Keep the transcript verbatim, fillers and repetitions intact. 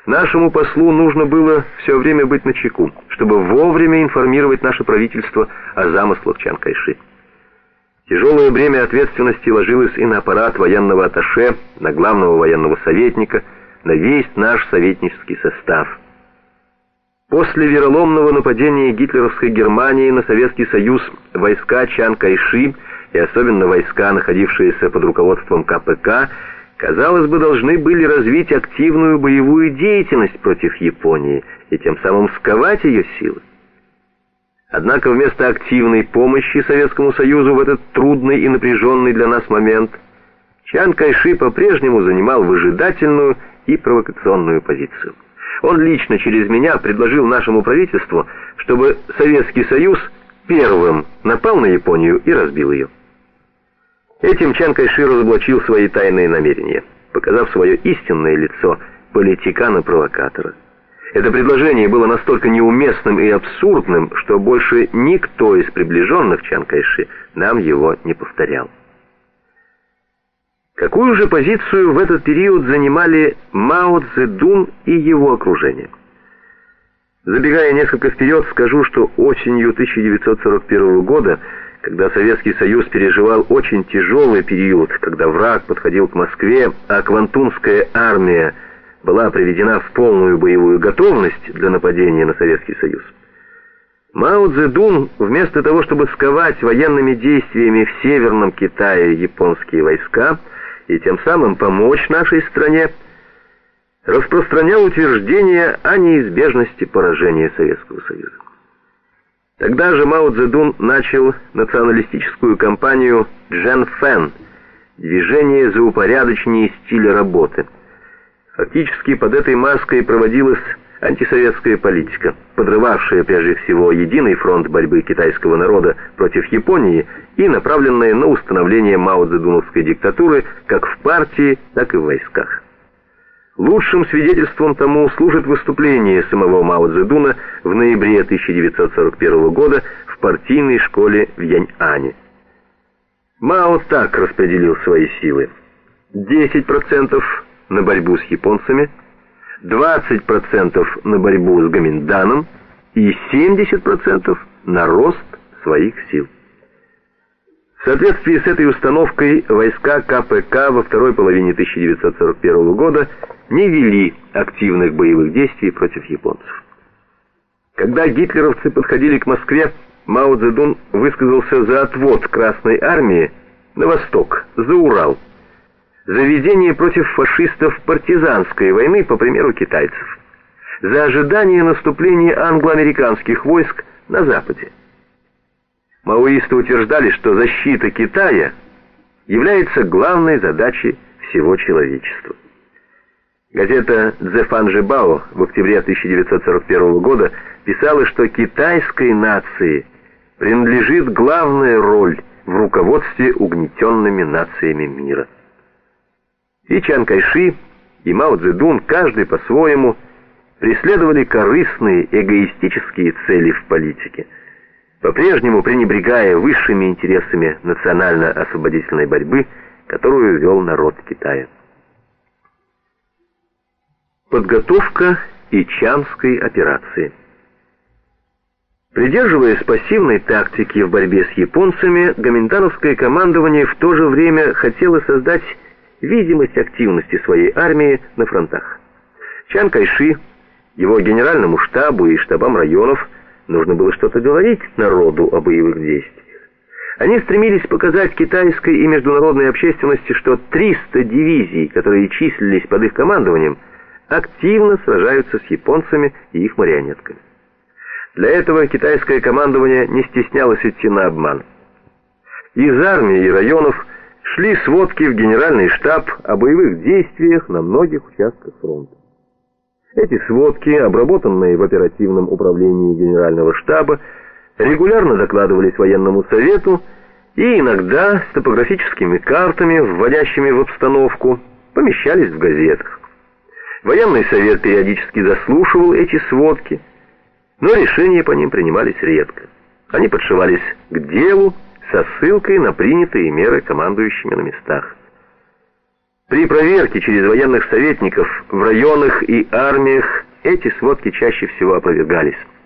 Нашему послу нужно было все время быть начеку, чтобы вовремя информировать наше правительство о замыслах Чан Кайши. Тяжелое бремя ответственности ложилось и на аппарат военного атташе, на главного военного советника, на весь наш советнический состав. После вероломного нападения гитлеровской Германии на Советский Союз войска Чан Кайши, и особенно войска, находившиеся под руководством ка пэ ка, казалось бы, должны были развить активную боевую деятельность против Японии и тем самым сковать ее силы. Однако вместо активной помощи Советскому Союзу в этот трудный и напряженный для нас момент, Чан Кайши по-прежнему занимал выжидательную и провокационную позицию. Он лично через меня предложил нашему правительству, чтобы Советский Союз первым напал на Японию и разбил ее. Этим Чан Кайши разоблачил свои тайные намерения, показав свое истинное лицо политикана-провокатора. Это предложение было настолько неуместным и абсурдным, что больше никто из приближенных Чан Кайши нам его не повторял. Какую же позицию в этот период занимали Мао Цзэдун и его окружение? Забегая несколько вперед, скажу, что осенью тысяча девятьсот сорок первого года, когда Советский Союз переживал очень тяжелый период, когда враг подходил к Москве, а Квантунская армия была приведена в полную боевую готовность для нападения на Советский Союз, Мао Цзэдун, вместо того, чтобы сковать военными действиями в Северном Китае японские войска и тем самым помочь нашей стране, распространял утверждение о неизбежности поражения Советского Союза. Тогда же Мао Цзэдун начал националистическую кампанию «Джен Фэн» — движение за упорядочение стиля работы. Фактически под этой маской проводилась антисоветская политика, подрывавшая прежде всего единый фронт борьбы китайского народа против Японии и направленная на установление мао-цзэдуновской диктатуры как в партии, так и в войсках. Лучшим свидетельством тому служит выступление самого Мао Цзэдуна в ноябре тысяча девятьсот сорок первого года в партийной школе в Яньане. Мао так распределил свои силы: десять процентов на борьбу с японцами, двадцать процентов на борьбу с Гоминданом и семьдесят процентов на рост своих сил. В соответствии с этой установкой войска ка пэ ка во второй половине тысяча девятьсот сорок первого года не вели активных боевых действий против японцев. Когда гитлеровцы подходили к Москве, Мао Цзэдун высказался за отвод Красной армии на восток, за Урал, за ведение против фашистов партизанской войны, по примеру китайцев, за ожидание наступления англо-американских войск на Западе. Маоисты утверждали, что защита Китая является главной задачей всего человечества. Газета «Цзэфан Жибао» в октябре тысяча девятьсот сорок первого года писала, что китайской нации принадлежит главная роль в руководстве угнетенными нациями мира. И Чан Кайши, и Мао Цзэдун, каждый по-своему, преследовали корыстные, эгоистические цели в политике, по-прежнему пренебрегая высшими интересами национально-освободительной борьбы, которую вел народ Китая. Подготовка Ичанской операции. Придерживаясь пассивной тактики в борьбе с японцами, гоминдановское командование в то же время хотело создать видимость активности своей армии на фронтах. Чан Кайши, его генеральному штабу и штабам районов нужно было что-то говорить народу о боевых действиях. Они стремились показать китайской и международной общественности, что триста дивизий, которые числились под их командованием, активно сражаются с японцами и их марионетками. Для этого китайское командование не стеснялось идти на обман. Из армии и районов шли сводки в генеральный штаб о боевых действиях на многих участках фронта. Эти сводки, обработанные в оперативном управлении генерального штаба, регулярно докладывались военному совету и иногда с топографическими картами, вводящими в обстановку, помещались в газетах. Военный совет периодически заслушивал эти сводки, но решения по ним принимались редко. Они подшивались к делу со ссылкой на принятые меры командующими на местах. При проверке через военных советников в районах и армиях эти сводки чаще всего опровергались.